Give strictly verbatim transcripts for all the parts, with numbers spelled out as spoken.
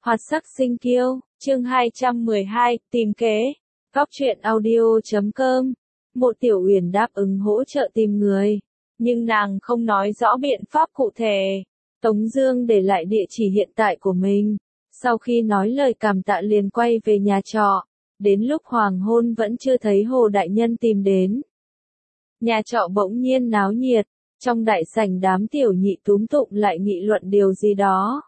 Hoạt sắc sinh kiêu, chương hai trăm mười hai, tìm kế. Góc truyện audio chấm com. Một Tiểu Uyển đáp ứng hỗ trợ tìm người, nhưng nàng không nói rõ biện pháp cụ thể. Tống Dương để lại địa chỉ hiện tại của mình, sau khi nói lời cảm tạ liền quay về nhà trọ. Đến lúc hoàng hôn vẫn chưa thấy Hồ đại nhân tìm đến. Nhà trọ bỗng nhiên náo nhiệt, trong đại sảnh đám tiểu nhị túm tụm lại nghị luận điều gì đó.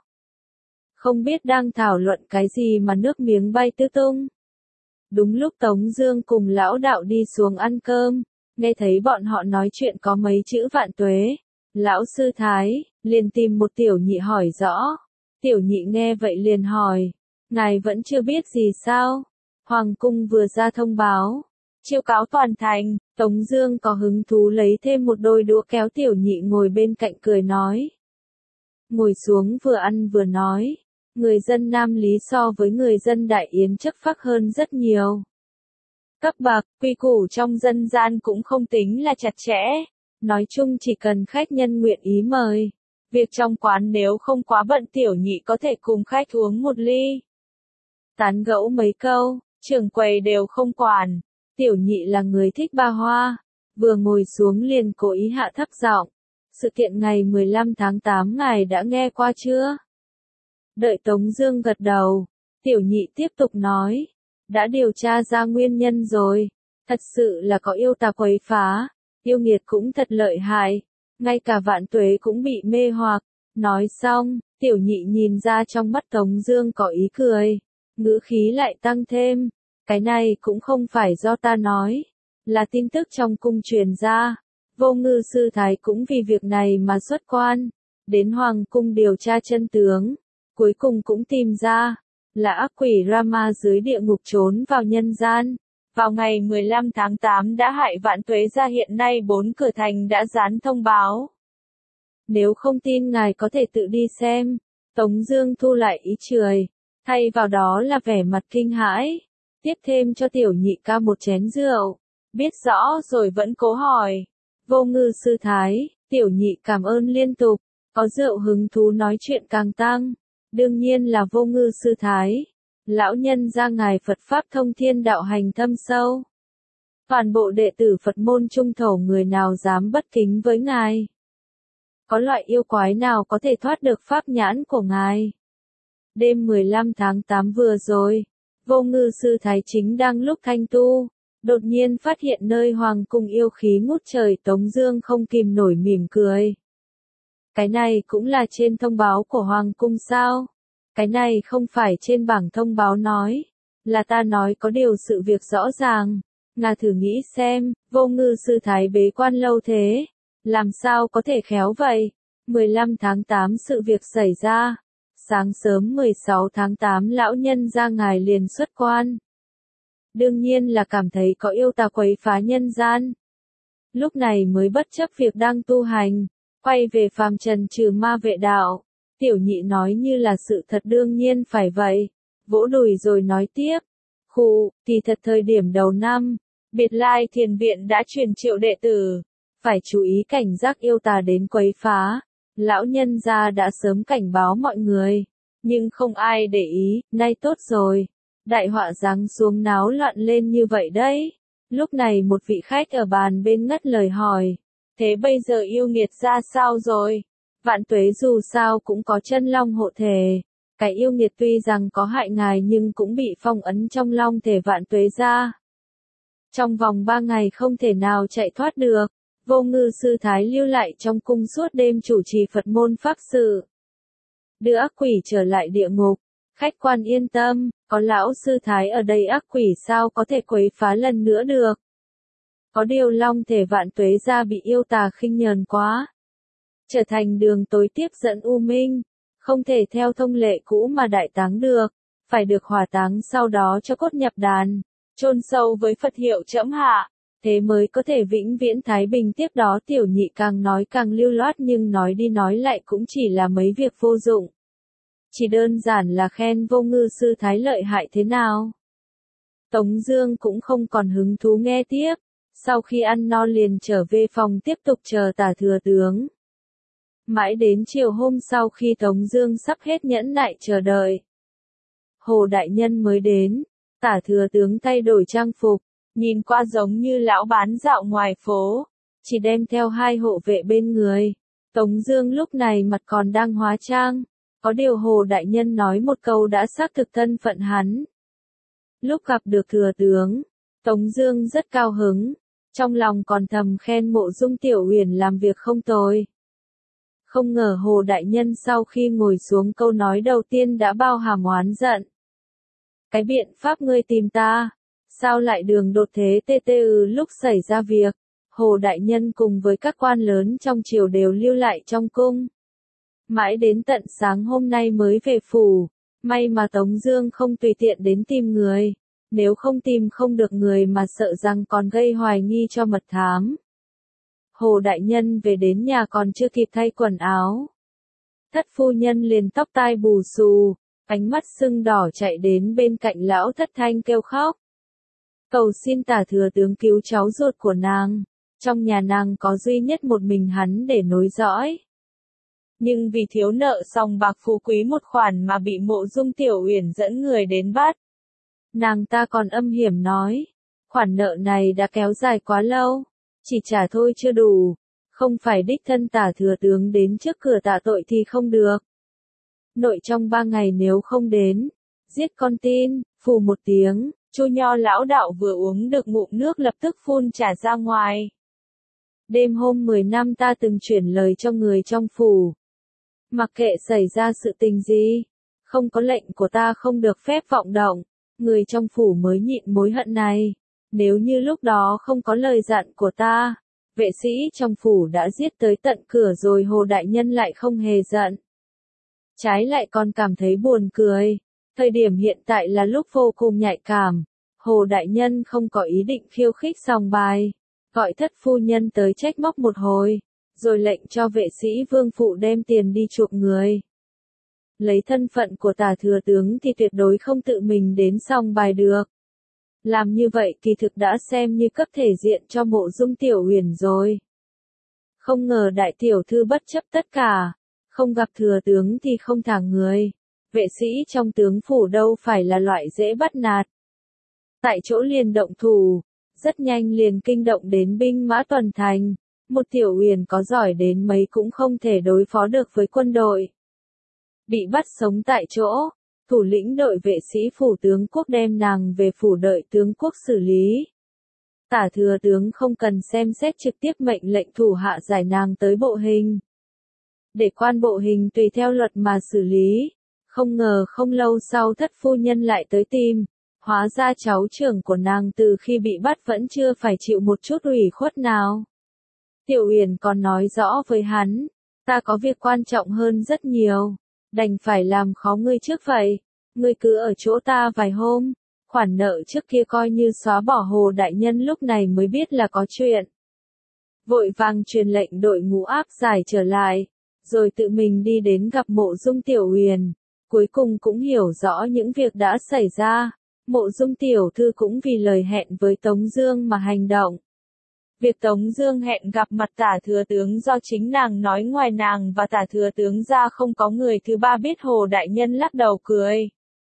Không biết đang thảo luận cái gì mà nước miếng bay tứ tung. Đúng lúc Tống Dương cùng lão đạo đi xuống ăn cơm, nghe thấy bọn họ nói chuyện có mấy chữ vạn tuế. Lão sư Thái liền tìm một tiểu nhị hỏi rõ. Tiểu nhị nghe vậy liền hỏi, ngài vẫn chưa biết gì sao? Hoàng cung vừa ra thông báo, chiêu cáo toàn thành. Tống Dương có hứng thú lấy thêm một đôi đũa kéo tiểu nhị ngồi bên cạnh cười nói. Ngồi xuống vừa ăn vừa nói, người dân Nam Lý so với người dân Đại Yến chất phác hơn rất nhiều. Cấp bậc, quy củ trong dân gian cũng không tính là chặt chẽ. Nói chung chỉ cần khách nhân nguyện ý mời. Việc trong quán nếu không quá bận tiểu nhị có thể cùng khách uống một ly. Tán gẫu mấy câu, trưởng quầy đều không quản. Tiểu nhị là người thích ba hoa. Vừa ngồi xuống liền cố ý hạ thấp giọng. Sự kiện ngày mười lăm tháng tám ngài đã nghe qua chưa? Đợi Tống Dương gật đầu, tiểu nhị tiếp tục nói. Đã điều tra ra nguyên nhân rồi. Thật sự là có yêu tà quấy phá. Yêu nghiệt cũng thật lợi hại. Ngay cả vạn tuế cũng bị mê hoặc. Nói xong, tiểu nhị nhìn ra trong mắt Tống Dương có ý cười. Ngữ khí lại tăng thêm. Cái này cũng không phải do ta nói. Là tin tức trong cung truyền ra. Vô Ngư sư thái cũng vì việc này mà xuất quan. Đến hoàng cung điều tra chân tướng. Cuối cùng cũng tìm ra. Là ác quỷ Rama dưới địa ngục trốn vào nhân gian. Vào ngày mười lăm tháng tám đã hại vạn tuế ra, hiện nay bốn cửa thành đã dán thông báo. Nếu không tin ngài có thể tự đi xem. Tống Dương thu lại ý cười. Thay vào đó là vẻ mặt kinh hãi. Tiếp thêm cho tiểu nhị ca một chén rượu. Biết rõ rồi vẫn cố hỏi. Vô Ngư sư thái, tiểu nhị cảm ơn liên tục. Có rượu hứng thú nói chuyện càng tăng. Đương nhiên là Vô Ngư sư thái. Lão nhân gia ngài Phật Pháp thông thiên đạo hành thâm sâu. Toàn bộ đệ tử Phật môn trung thổ người nào dám bất kính với ngài. Có loại yêu quái nào có thể thoát được pháp nhãn của ngài. Đêm mười lăm tháng tám vừa rồi, Vô Ngư sư thái chính đang lúc thanh tu. Đột nhiên phát hiện nơi hoàng cung yêu khí ngút trời. Tống Dương không kìm nổi mỉm cười. Cái này cũng là trên thông báo của hoàng cung sao? Cái này không phải trên bảng thông báo nói. Là ta nói có điều sự việc rõ ràng. Ngà thử nghĩ xem, Vô Ngư sư thái bế quan lâu thế. Làm sao có thể khéo vậy? mười lăm tháng tám sự việc xảy ra. Sáng sớm mười sáu tháng tám lão nhân gia ngài liền xuất quan. Đương nhiên là cảm thấy có yêu tà quấy phá nhân gian. Lúc này mới bất chấp việc đang tu hành. Quay về phàm trần trừ ma vệ đạo. Tiểu nhị nói như là sự thật đương nhiên phải vậy. Vỗ đùi rồi nói tiếp. Khụ, thì thật thời điểm đầu năm. Biệt Lai Thiền Viện đã truyền triệu đệ tử. Phải chú ý cảnh giác yêu tà đến quấy phá. Lão nhân gia đã sớm cảnh báo mọi người. Nhưng không ai để ý, nay tốt rồi. Đại họa giáng xuống náo loạn lên như vậy đấy. Lúc này một vị khách ở bàn bên ngắt lời hỏi. Thế bây giờ yêu nghiệt ra sao rồi? Vạn tuế dù sao cũng có chân long hộ thể. Cái yêu nghiệt tuy rằng có hại ngài nhưng cũng bị phong ấn trong long thể vạn tuế ra. Trong vòng ba ngày không thể nào chạy thoát được. Vô Ngư sư thái lưu lại trong cung suốt đêm chủ trì Phật môn pháp sự. Đưa ác quỷ trở lại địa ngục. Khách quan yên tâm, có lão sư thái ở đây ác quỷ sao có thể quấy phá lần nữa được. Có điều long thể vạn tuế ra bị yêu tà khinh nhờn quá. Trở thành đường tối tiếp dẫn u minh. Không thể theo thông lệ cũ mà đại táng được. Phải được hỏa táng sau đó cho cốt nhập đàn. Chôn sâu với Phật hiệu trẫm hạ. Thế mới có thể vĩnh viễn thái bình. Tiếp đó tiểu nhị càng nói càng lưu loát nhưng nói đi nói lại cũng chỉ là mấy việc vô dụng. Chỉ đơn giản là khen Vô Ngư sư thái lợi hại thế nào. Tống Dương cũng không còn hứng thú nghe tiếp. Sau khi ăn no liền trở về phòng tiếp tục chờ tả thừa tướng. Mãi đến chiều hôm sau khi Tống Dương sắp hết nhẫn nại chờ đợi. Hồ đại nhân mới đến, Tả thừa tướng thay đổi trang phục, nhìn qua giống như lão bán dạo ngoài phố, chỉ đem theo hai hộ vệ bên người. Tống Dương lúc này mặt còn đang hóa trang, có điều Hồ đại nhân nói một câu đã xác thực thân phận hắn. Lúc gặp được thừa tướng, Tống Dương rất cao hứng, trong lòng còn thầm khen Mộ Dung Tiểu Uyển làm việc không tồi. Không ngờ Hồ đại nhân sau khi ngồi xuống câu nói đầu tiên đã bao hàm oán giận. Cái biện pháp ngươi tìm ta, sao lại đường đột thế tê tê ư? Lúc xảy ra việc, Hồ đại nhân cùng với các quan lớn trong triều đều lưu lại trong cung. Mãi đến tận sáng hôm nay mới về phủ, may mà Tống Dương không tùy tiện đến tìm người, nếu không tìm không được người mà sợ rằng còn gây hoài nghi cho mật thám. Hồ đại nhân về đến nhà còn chưa kịp thay quần áo, Thất phu nhân liền tóc tai bù xù, ánh mắt sưng đỏ chạy đến bên cạnh lão Thất Thanh kêu khóc. Cầu xin Tả thừa tướng cứu cháu ruột của nàng, trong nhà nàng có duy nhất một mình hắn để nối dõi. Nhưng vì thiếu nợ sòng bạc phú quý một khoản mà bị Mộ Dung Tiểu Uyển dẫn người đến bắt. Nàng ta còn âm hiểm nói, khoản nợ này đã kéo dài quá lâu, chỉ trả thôi chưa đủ, không phải đích thân Tả thừa tướng đến trước cửa tạ tội thì không được. Nội trong ba ngày nếu không đến, giết con tin. Phù một tiếng, Chu Nho lão đạo vừa uống được ngụm nước lập tức phun trà ra ngoài. Đêm hôm mười năm ta từng chuyển lời cho người trong phủ. Mặc kệ xảy ra sự tình gì, không có lệnh của ta không được phép vọng động, người trong phủ mới nhịn mối hận này. Nếu như lúc đó không có lời dặn của ta, vệ sĩ trong phủ đã giết tới tận cửa rồi Hồ đại nhân lại không hề giận. Trái lại còn cảm thấy buồn cười. Thời điểm hiện tại là lúc vô cùng nhạy cảm. Hồ đại nhân không có ý định khiêu khích sòng bài, gọi Thất phu nhân tới trách móc một hồi, rồi lệnh cho vệ sĩ vương phụ đem tiền đi chuộc người. Lấy thân phận của Tả thừa tướng thì tuyệt đối không tự mình đến sòng bài được. Làm như vậy kỳ thực đã xem như cấp thể diện cho Mộ Dung Tiểu Uyển rồi. Không ngờ đại tiểu thư bất chấp tất cả, không gặp thừa tướng thì không thả người. Vệ sĩ trong tướng phủ đâu phải là loại dễ bắt nạt. Tại chỗ liền động thủ, rất nhanh liền kinh động đến binh mã tuần thành. Một Tiểu Uyển có giỏi đến mấy cũng không thể đối phó được với quân đội. Bị bắt sống tại chỗ, thủ lĩnh đội vệ sĩ phủ tướng quốc đem nàng về phủ đợi tướng quốc xử lý. Tả thừa tướng không cần xem xét trực tiếp mệnh lệnh thủ hạ giải nàng tới bộ hình. Để quan bộ hình tùy theo luật mà xử lý. Không ngờ không lâu sau Thất phu nhân lại tới tìm, hóa ra cháu trưởng của nàng từ khi bị bắt vẫn chưa phải chịu một chút ủy khuất nào. Tiểu Uyển còn nói rõ với hắn, ta có việc quan trọng hơn rất nhiều, đành phải làm khó ngươi trước vậy, ngươi cứ ở chỗ ta vài hôm, khoản nợ trước kia coi như xóa bỏ. Hồ đại nhân lúc này mới biết là có chuyện. Vội vàng truyền lệnh đội ngũ áp giải trở lại, rồi tự mình đi đến gặp Mộ Dung Tiểu Uyển. Cuối cùng cũng hiểu rõ những việc đã xảy ra, Mộ Dung tiểu thư cũng vì lời hẹn với Tống Dương mà hành động. Việc Tống Dương hẹn gặp mặt Tả thừa tướng do chính nàng nói, ngoài nàng và Tả thừa tướng ra không có người thứ ba biết. Hồ đại nhân lắc đầu cười,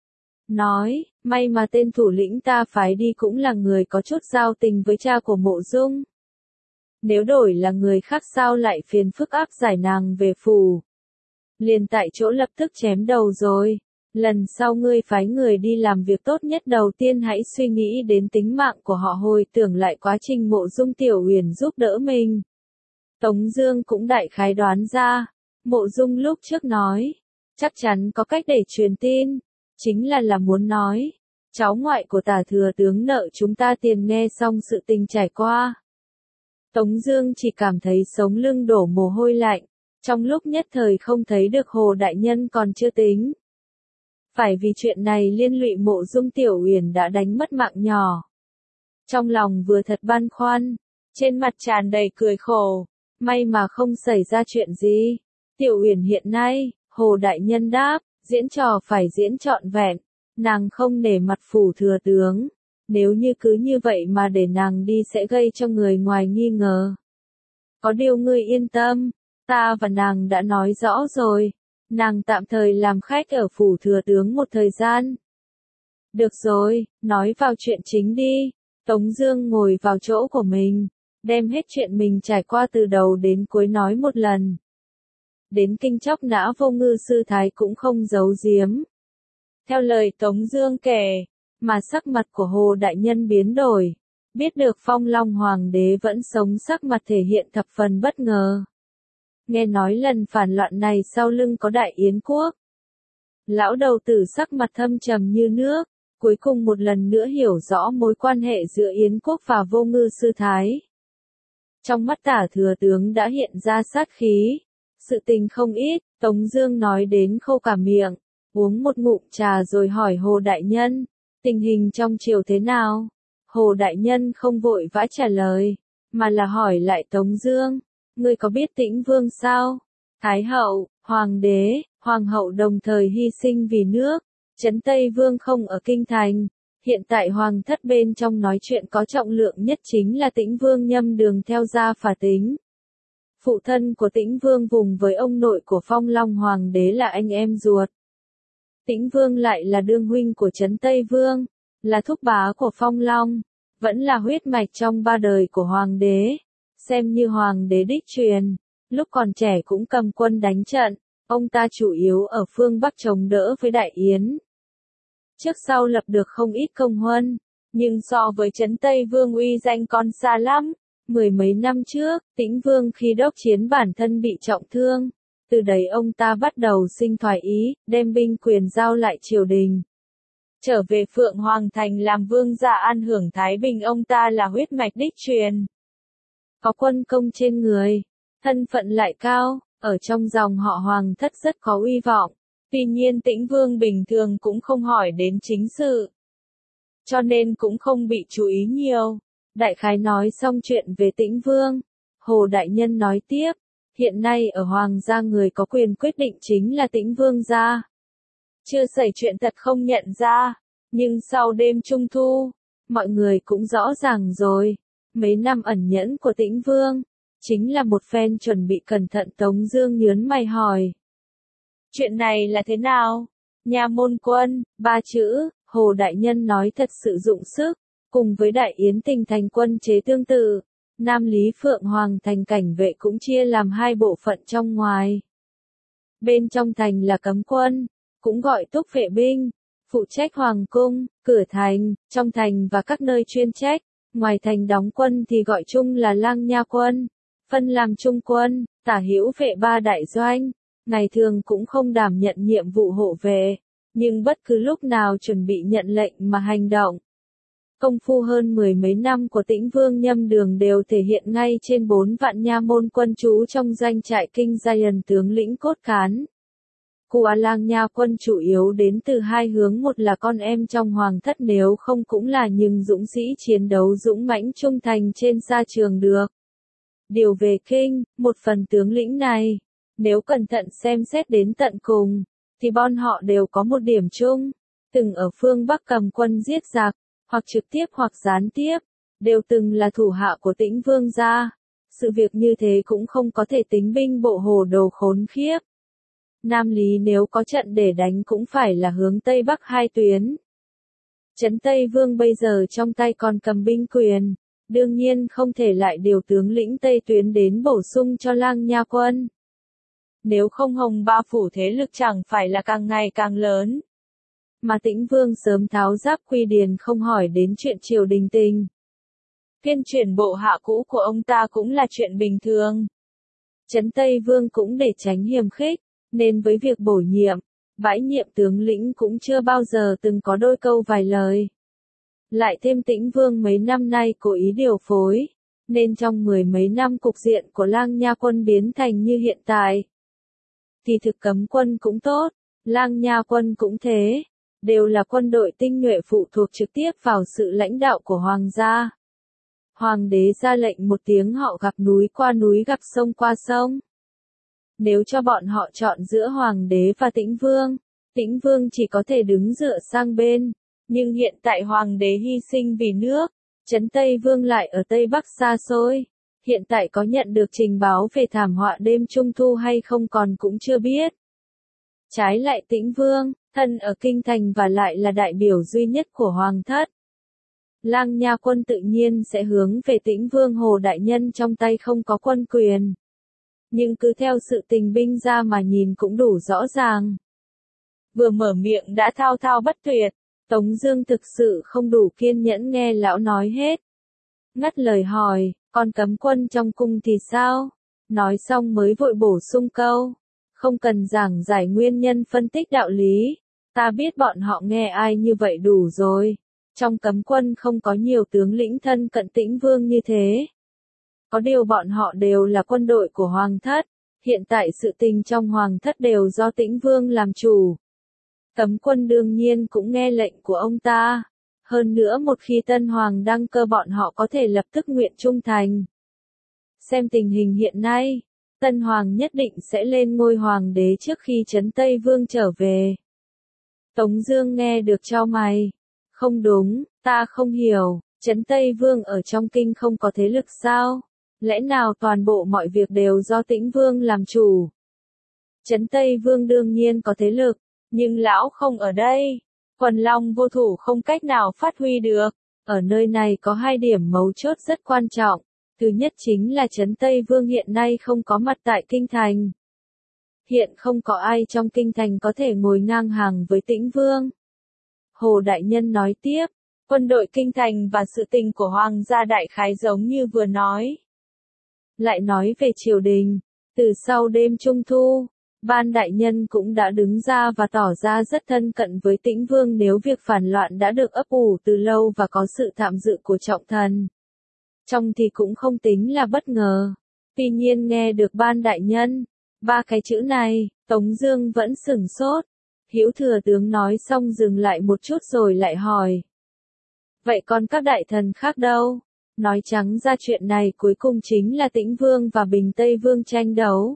nói, may mà tên thủ lĩnh ta phái đi cũng là người có chút giao tình với cha của Mộ Dung. Nếu đổi là người khác sao lại phiền phức áp giải nàng về phủ. Liền tại chỗ lập tức chém đầu rồi. Lần sau ngươi phái người đi làm việc tốt nhất đầu tiên hãy suy nghĩ đến tính mạng của họ, hồi tưởng lại quá trình Mộ Dung Tiểu Uyển giúp đỡ mình. Tống Dương cũng đại khái đoán ra, Mộ Dung lúc trước nói, chắc chắn có cách để truyền tin, chính là là muốn nói, cháu ngoại của Tả thừa tướng nợ chúng ta tiền. Nghe xong sự tình trải qua, Tống Dương chỉ cảm thấy sống lưng đổ mồ hôi lạnh. Trong lúc nhất thời không thấy được Hồ đại nhân còn chưa tính. Phải vì chuyện này liên lụy Mộ Dung Tiểu Uyển đã đánh mất mạng nhỏ. Trong lòng vừa thật băn khoăn, trên mặt tràn đầy cười khổ, may mà không xảy ra chuyện gì. Tiểu Uyển hiện nay, Hồ đại nhân đáp, diễn trò phải diễn trọn vẹn, nàng không nể mặt phủ thừa tướng, nếu như cứ như vậy mà để nàng đi sẽ gây cho người ngoài nghi ngờ. Có điều ngươi yên tâm, ta và nàng đã nói rõ rồi, nàng tạm thời làm khách ở phủ thừa tướng một thời gian. Được rồi, nói vào chuyện chính đi. Tống Dương ngồi vào chỗ của mình, đem hết chuyện mình trải qua từ đầu đến cuối nói một lần. Đến kinh chóc nã Vô Ngư sư thái cũng không giấu giếm. Theo lời Tống Dương kể, mà sắc mặt của Hồ đại nhân biến đổi. Biết được Phong Long Hoàng đế vẫn sống, sắc mặt thể hiện thập phần bất ngờ. Nghe nói lần phản loạn này sau lưng có Đại Yến quốc. Lão đầu tử sắc mặt thâm trầm như nước, cuối cùng một lần nữa hiểu rõ mối quan hệ giữa Yến quốc và Vô Ngư sư thái. Trong mắt Tả thừa tướng đã hiện ra sát khí. Sự tình không ít, Tống Dương nói đến khô cả miệng, uống một ngụm trà rồi hỏi Hồ đại nhân, tình hình trong triều thế nào? Hồ đại nhân không vội vã trả lời, mà là hỏi lại Tống Dương, ngươi có biết Tĩnh Vương sao? Thái hậu, hoàng đế, hoàng hậu đồng thời hy sinh vì nước, Trấn Tây Vương không ở kinh thành. Hiện tại hoàng thất bên trong nói chuyện có trọng lượng nhất chính là Tĩnh Vương Nhâm Đường theo gia phả tính. Phụ thân của Tĩnh Vương vùng với ông nội của Phong Long Hoàng đế là anh em ruột. Tĩnh Vương lại là đương huynh của Trấn Tây Vương, là thúc bá của Phong Long, vẫn là huyết mạch trong ba đời của Hoàng đế, xem như Hoàng đế đích truyền. Lúc còn trẻ cũng cầm quân đánh trận, ông ta chủ yếu ở phương Bắc chống đỡ với Đại Yến. Trước sau lập được không ít công huân, nhưng so với Trấn Tây Vương uy danh còn xa lắm. Mười mấy năm trước, Tĩnh Vương khi đốc chiến bản thân bị trọng thương. Từ đấy ông ta bắt đầu sinh thoái ý, đem binh quyền giao lại triều đình. Trở về Phượng Hoàng Thành làm vương gia an hưởng thái bình, ông ta là huyết mạch đích truyền. Có quân công trên người, thân phận lại cao, ở trong dòng họ Hoàng thất rất có uy vọng. Tuy nhiên Tĩnh Vương bình thường cũng không hỏi đến chính sự, cho nên cũng không bị chú ý nhiều. Đại khái nói xong chuyện về Tĩnh Vương, Hồ đại nhân nói tiếp, hiện nay ở Hoàng gia người có quyền quyết định chính là Tĩnh Vương gia. Chưa xảy chuyện thật không nhận ra, nhưng sau đêm Trung Thu, mọi người cũng rõ ràng rồi, mấy năm ẩn nhẫn của Tĩnh Vương, chính là một phen chuẩn bị cẩn thận. Tống Dương nhớn mày hỏi, chuyện này là thế nào? Nha môn quân, ba chữ, Hồ đại nhân nói thật sự dụng sức. Cùng với Đại Yến tình thành quân chế tương tự, Nam Lý Phượng Hoàng thành cảnh vệ cũng chia làm hai bộ phận trong ngoài. Bên trong thành là cấm quân, cũng gọi túc vệ binh, phụ trách hoàng cung, cửa thành, trong thành và các nơi chuyên trách. Ngoài thành đóng quân thì gọi chung là lang nha quân, phân làm trung quân, tả hữu vệ ba đại doanh. Ngày thường cũng không đảm nhận nhiệm vụ hộ vệ, nhưng bất cứ lúc nào chuẩn bị nhận lệnh mà hành động. Công phu hơn mười mấy năm của Tĩnh Vương Nhâm Đường đều thể hiện ngay trên bốn vạn nha môn quân trú trong doanh trại Kinh Giant tướng lĩnh cốt cán. Của lang nha quân chủ yếu đến từ hai hướng, một là con em trong hoàng thất, nếu không cũng là những dũng sĩ chiến đấu dũng mãnh trung thành trên sa trường được điều về kinh. Một phần tướng lĩnh này, nếu cẩn thận xem xét đến tận cùng, thì bọn họ đều có một điểm chung, từng ở phương Bắc cầm quân giết giặc, hoặc trực tiếp hoặc gián tiếp, đều từng là thủ hạ của Tĩnh Vương gia. Sự việc như thế cũng không có thể tính binh bộ hồ đồ khốn khiếp. Nam Lý nếu có trận để đánh cũng phải là hướng Tây Bắc hai tuyến. Trấn Tây Vương bây giờ trong tay còn cầm binh quyền, đương nhiên không thể lại điều tướng lĩnh Tây tuyến đến bổ sung cho lang nha quân. Nếu không Hồng Ba phủ thế lực chẳng phải là càng ngày càng lớn. Mà Tĩnh Vương sớm tháo giáp quy điền, không hỏi đến chuyện triều đình tình. Phiên chuyển bộ hạ cũ của ông ta cũng là chuyện bình thường. Trấn Tây Vương cũng để tránh hiềm khích, nên với việc bổ nhiệm, bãi nhiệm tướng lĩnh cũng chưa bao giờ từng có đôi câu vài lời. Lại thêm Tĩnh Vương mấy năm nay cố ý điều phối, nên trong mười mấy năm cục diện của lang nha quân biến thành như hiện tại. Thì thực cấm quân cũng tốt, lang nha quân cũng thế, đều là quân đội tinh nhuệ phụ thuộc trực tiếp vào sự lãnh đạo của hoàng gia. Hoàng đế ra lệnh một tiếng, họ gặp núi qua núi, gặp sông qua sông. Nếu cho bọn họ chọn giữa hoàng đế và Tĩnh Vương, Tĩnh Vương chỉ có thể đứng dựa sang bên, nhưng hiện tại hoàng đế hy sinh vì nước, Trấn Tây Vương lại ở Tây Bắc xa xôi. Hiện tại có nhận được trình báo về thảm họa đêm Trung Thu hay không còn cũng chưa biết. Trái lại Tĩnh Vương, thân ở kinh thành và lại là đại biểu duy nhất của hoàng thất. Lang Nha quân tự nhiên sẽ hướng về Tĩnh Vương Hồ đại nhân trong tay không có quân quyền. Nhưng cứ theo sự tình binh ra mà nhìn cũng đủ rõ ràng. Vừa mở miệng đã thao thao bất tuyệt, Tống Dương thực sự không đủ kiên nhẫn nghe lão nói hết. Ngắt lời hỏi, còn cấm quân trong cung thì sao? Nói xong mới vội bổ sung câu. Không cần giảng giải nguyên nhân phân tích đạo lý. Ta biết bọn họ nghe ai như vậy đủ rồi. Trong cấm quân không có nhiều tướng lĩnh thân cận Tĩnh Vương như thế. Có điều bọn họ đều là quân đội của Hoàng thất. Hiện tại sự tình trong Hoàng thất đều do Tĩnh Vương làm chủ. Cấm quân đương nhiên cũng nghe lệnh của ông ta. Hơn nữa một khi Tân Hoàng đăng cơ bọn họ có thể lập tức nguyện trung thành. Xem tình hình hiện nay, Tân Hoàng nhất định sẽ lên ngôi Hoàng đế trước khi Trấn Tây Vương trở về. Tống Dương nghe được chau mày. Không đúng, ta không hiểu, Trấn Tây Vương ở trong kinh không có thế lực sao? Lẽ nào toàn bộ mọi việc đều do Tĩnh Vương làm chủ? Trấn Tây Vương đương nhiên có thế lực, nhưng lão không ở đây. Quần long vô thủ không cách nào phát huy được. Ở nơi này có hai điểm mấu chốt rất quan trọng. Thứ nhất chính là Trấn Tây Vương hiện nay không có mặt tại kinh thành. Hiện không có ai trong kinh thành có thể ngồi ngang hàng với Tĩnh Vương. Hồ Đại Nhân nói tiếp, quân đội kinh thành và sự tình của Hoàng gia đại khái giống như vừa nói. Lại nói về triều đình, từ sau đêm Trung Thu, Ban Đại Nhân cũng đã đứng ra và tỏ ra rất thân cận với Tĩnh Vương nếu việc phản loạn đã được ấp ủ từ lâu và có sự tham dự của trọng thần. Trong thì cũng không tính là bất ngờ. Tuy nhiên nghe được Ban Đại Nhân, ba cái chữ này, Tống Dương vẫn sửng sốt. Hữu Thừa tướng nói xong dừng lại một chút rồi lại hỏi. Vậy còn các đại thần khác đâu? Nói trắng ra chuyện này cuối cùng chính là Tĩnh Vương và Bình Tây Vương tranh đấu.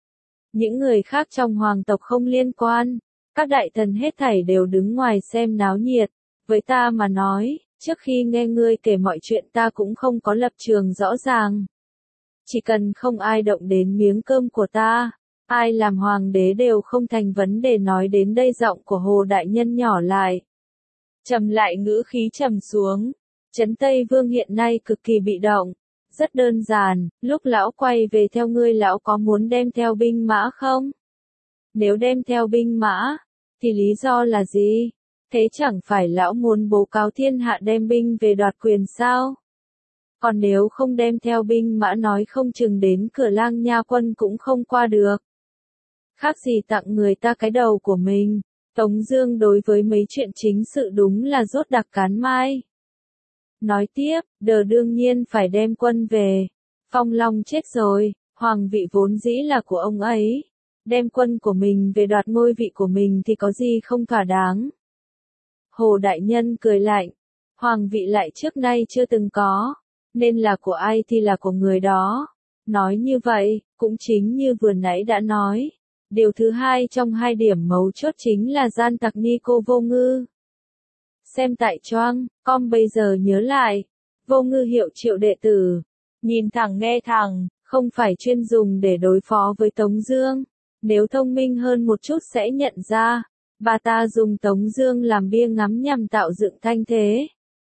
Những người khác trong hoàng tộc không liên quan. Các đại thần hết thảy đều đứng ngoài xem náo nhiệt. Với ta mà nói, trước khi nghe ngươi kể mọi chuyện ta cũng không có lập trường rõ ràng. Chỉ cần không ai động đến miếng cơm của ta, ai làm hoàng đế đều không thành vấn đề. Nói đến đây giọng của Hồ Đại Nhân nhỏ lại. Trầm lại ngữ khí trầm xuống. Trấn Tây Vương hiện nay cực kỳ bị động. Rất đơn giản, lúc lão quay về theo ngươi lão có muốn đem theo binh mã không? Nếu đem theo binh mã, thì lý do là gì? Thế chẳng phải lão muốn bố cáo thiên hạ đem binh về đoạt quyền sao? Còn nếu không đem theo binh mã nói không chừng đến cửa Lang Nha quân cũng không qua được. Khác gì tặng người ta cái đầu của mình. Tống Dương đối với mấy chuyện chính sự đúng là rốt đặc cán mai. Nói tiếp, đờ đương nhiên phải đem quân về. Phong Long chết rồi, hoàng vị vốn dĩ là của ông ấy. Đem quân của mình về đoạt ngôi vị của mình thì có gì không thỏa đáng. Hồ Đại Nhân cười lạnh. Hoàng vị lại trước nay chưa từng có. Nên là của ai thì là của người đó. Nói như vậy, cũng chính như vừa nãy đã nói. Điều thứ hai trong hai điểm mấu chốt chính là gian tặc Nico Vô Ngư. Xem tại choang, com bây giờ nhớ lại. Vô Ngư hiệu triệu đệ tử. Nhìn thẳng nghe thẳng, không phải chuyên dùng để đối phó với Tống Dương. Nếu thông minh hơn một chút sẽ nhận ra. Bà ta dùng Tống Dương làm bia ngắm nhằm tạo dựng thanh thế.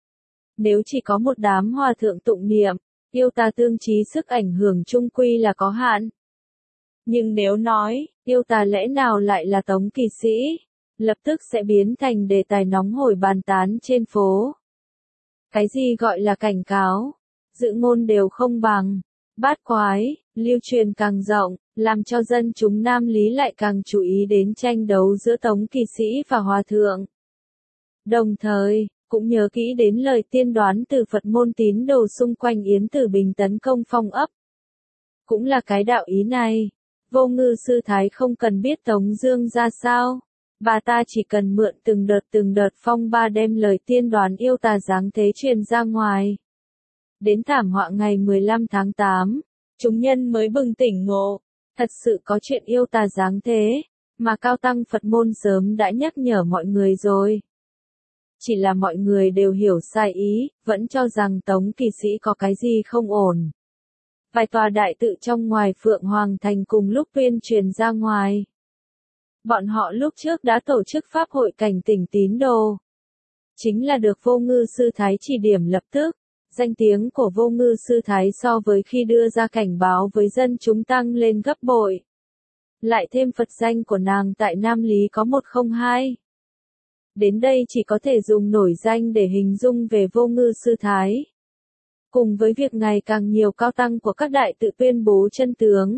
Nếu chỉ có một đám hòa thượng tụng niệm, yêu tà tương trí sức ảnh hưởng chung quy là có hạn. Nhưng nếu nói, yêu tà lẽ nào lại là Tống Kỳ Sĩ, lập tức sẽ biến thành đề tài nóng hổi bàn tán trên phố. Cái gì gọi là cảnh cáo, dự ngôn đều không bằng, bát quái, lưu truyền càng rộng, làm cho dân chúng Nam Lý lại càng chú ý đến tranh đấu giữa Tống Kỳ Sĩ và Hòa Thượng. Đồng thời, cũng nhớ kỹ đến lời tiên đoán từ Phật môn tín đồ xung quanh Yến Tử Bình tấn công Phong ấp. Cũng là cái đạo ý này. Vô Ngư sư thái không cần biết Tống Dương ra sao. Bà ta chỉ cần mượn từng đợt từng đợt phong ba đem lời tiên đoán yêu tà giáng thế truyền ra ngoài. Đến thảm họa ngày mười lăm tháng tám, chúng nhân mới bừng tỉnh ngộ. Thật sự có chuyện yêu tà giáng thế, mà cao tăng Phật môn sớm đã nhắc nhở mọi người rồi. Chỉ là mọi người đều hiểu sai ý, vẫn cho rằng Tống Kỳ Sĩ có cái gì không ổn. Vài tòa đại tự trong ngoài Phượng Hoàng Thành cùng lúc tuyên truyền ra ngoài. Bọn họ lúc trước đã tổ chức pháp hội cảnh tỉnh tín đồ. Chính là được Vô Ngư Sư Thái chỉ điểm lập tức. Danh tiếng của Vô Ngư Sư Thái so với khi đưa ra cảnh báo với dân chúng tăng lên gấp bội. Lại thêm Phật danh của nàng tại Nam Lý có một không hai. Đến đây chỉ có thể dùng nổi danh để hình dung về Vô Ngư Sư Thái. Cùng với việc ngày càng nhiều cao tăng của các đại tự tuyên bố chân tướng.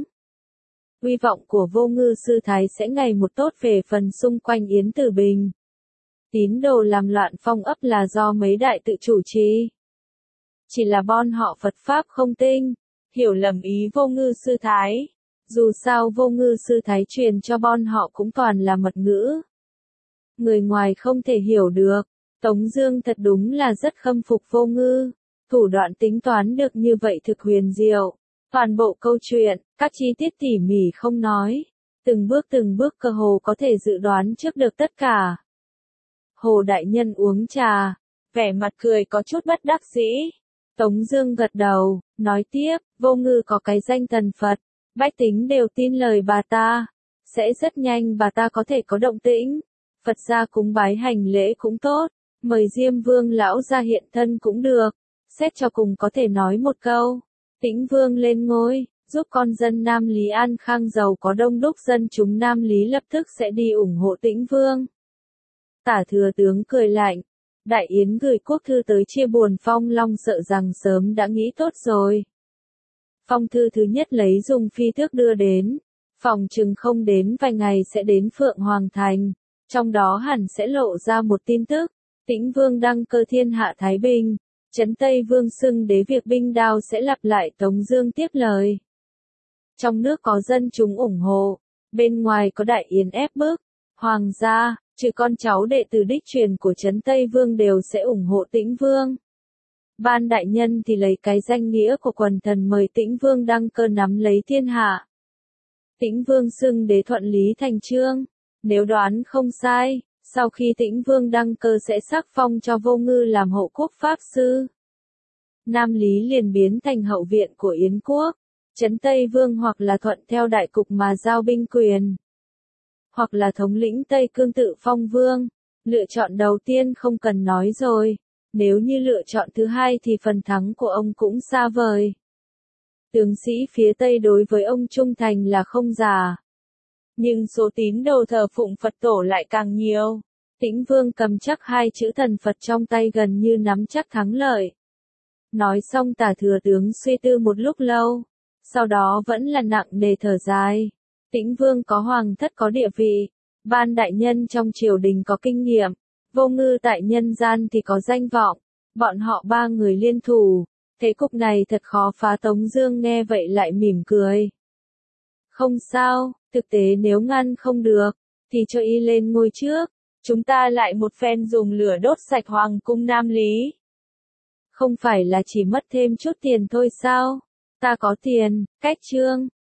Uy vọng của Vô Ngư Sư Thái sẽ ngày một tốt về phần xung quanh Yến Tử Bình. Tín đồ làm loạn phong ấp là do mấy đại tự chủ trì. Chỉ là bọn họ Phật Pháp không tinh, hiểu lầm ý Vô Ngư Sư Thái. Dù sao Vô Ngư Sư Thái truyền cho bọn họ cũng toàn là mật ngữ. Người ngoài không thể hiểu được. Tống Dương thật đúng là rất khâm phục Vô Ngư. Thủ đoạn tính toán được như vậy thực huyền diệu. Toàn bộ câu chuyện, các chi tiết tỉ mỉ không nói. Từng bước từng bước cơ hồ có thể dự đoán trước được tất cả. Hồ đại nhân uống trà, vẻ mặt cười có chút bất đắc dĩ. Tống Dương gật đầu, nói tiếp, Vô Ngư có cái danh thần Phật, bách tính đều tin lời bà ta, sẽ rất nhanh bà ta có thể có động tĩnh. Phật gia cúng bái hành lễ cũng tốt, mời Diêm Vương lão ra hiện thân cũng được. Xét cho cùng có thể nói một câu, Tĩnh Vương lên ngôi, giúp con dân Nam Lý an khang giàu có đông đúc dân chúng Nam Lý lập tức sẽ đi ủng hộ Tĩnh Vương. Tả thừa tướng cười lạnh, Đại Yến gửi quốc thư tới chia buồn Phong Long sợ rằng sớm đã nghĩ tốt rồi. Phong thư thứ nhất lấy dùng phi tước đưa đến, phòng chừng không đến vài ngày sẽ đến Phượng Hoàng Thành, trong đó hẳn sẽ lộ ra một tin tức, Tĩnh Vương đăng cơ thiên hạ Thái Bình, Trấn Tây Vương xưng đế việc binh đao sẽ lặp lại. Tống Dương tiếp lời. Trong nước có dân chúng ủng hộ, bên ngoài có Đại Yến ép bức, Hoàng gia, trừ con cháu đệ tử đích truyền của Trấn Tây Vương đều sẽ ủng hộ Tĩnh Vương. Ban đại nhân thì lấy cái danh nghĩa của quần thần mời Tĩnh Vương đăng cơ nắm lấy thiên hạ. Tĩnh Vương xưng đế thuận lý thành chương, nếu đoán không sai, sau khi Tĩnh Vương đăng cơ sẽ sắc phong cho Vô Ngư làm hộ quốc pháp sư. Nam Lý liền biến thành hậu viện của Yến quốc, Trấn Tây Vương hoặc là thuận theo đại cục mà giao binh quyền, hoặc là thống lĩnh Tây Cương tự phong vương. Lựa chọn đầu tiên không cần nói rồi, nếu như lựa chọn thứ hai thì phần thắng của ông cũng xa vời. Tướng sĩ phía Tây đối với ông trung thành là không giả. Nhưng số tín đồ thờ phụng Phật tổ lại càng nhiều. Tĩnh Vương cầm chắc hai chữ thần Phật trong tay gần như nắm chắc thắng lợi. Nói xong Tả thừa tướng suy tư một lúc lâu, sau đó vẫn là nặng nề thở dài. Tĩnh Vương có hoàng thất có địa vị, Ban đại nhân trong triều đình có kinh nghiệm, Vô Ngư tại nhân gian thì có danh vọng, bọn họ ba người liên thủ, thế cục này thật khó phá. Tống Dương nghe vậy lại mỉm cười. Không sao, thực tế nếu ngăn không được, thì cho y lên ngôi trước, chúng ta lại một phen dùng lửa đốt sạch hoàng cung Nam Lý. Không phải là chỉ mất thêm chút tiền thôi sao? Ta có tiền, cách trương,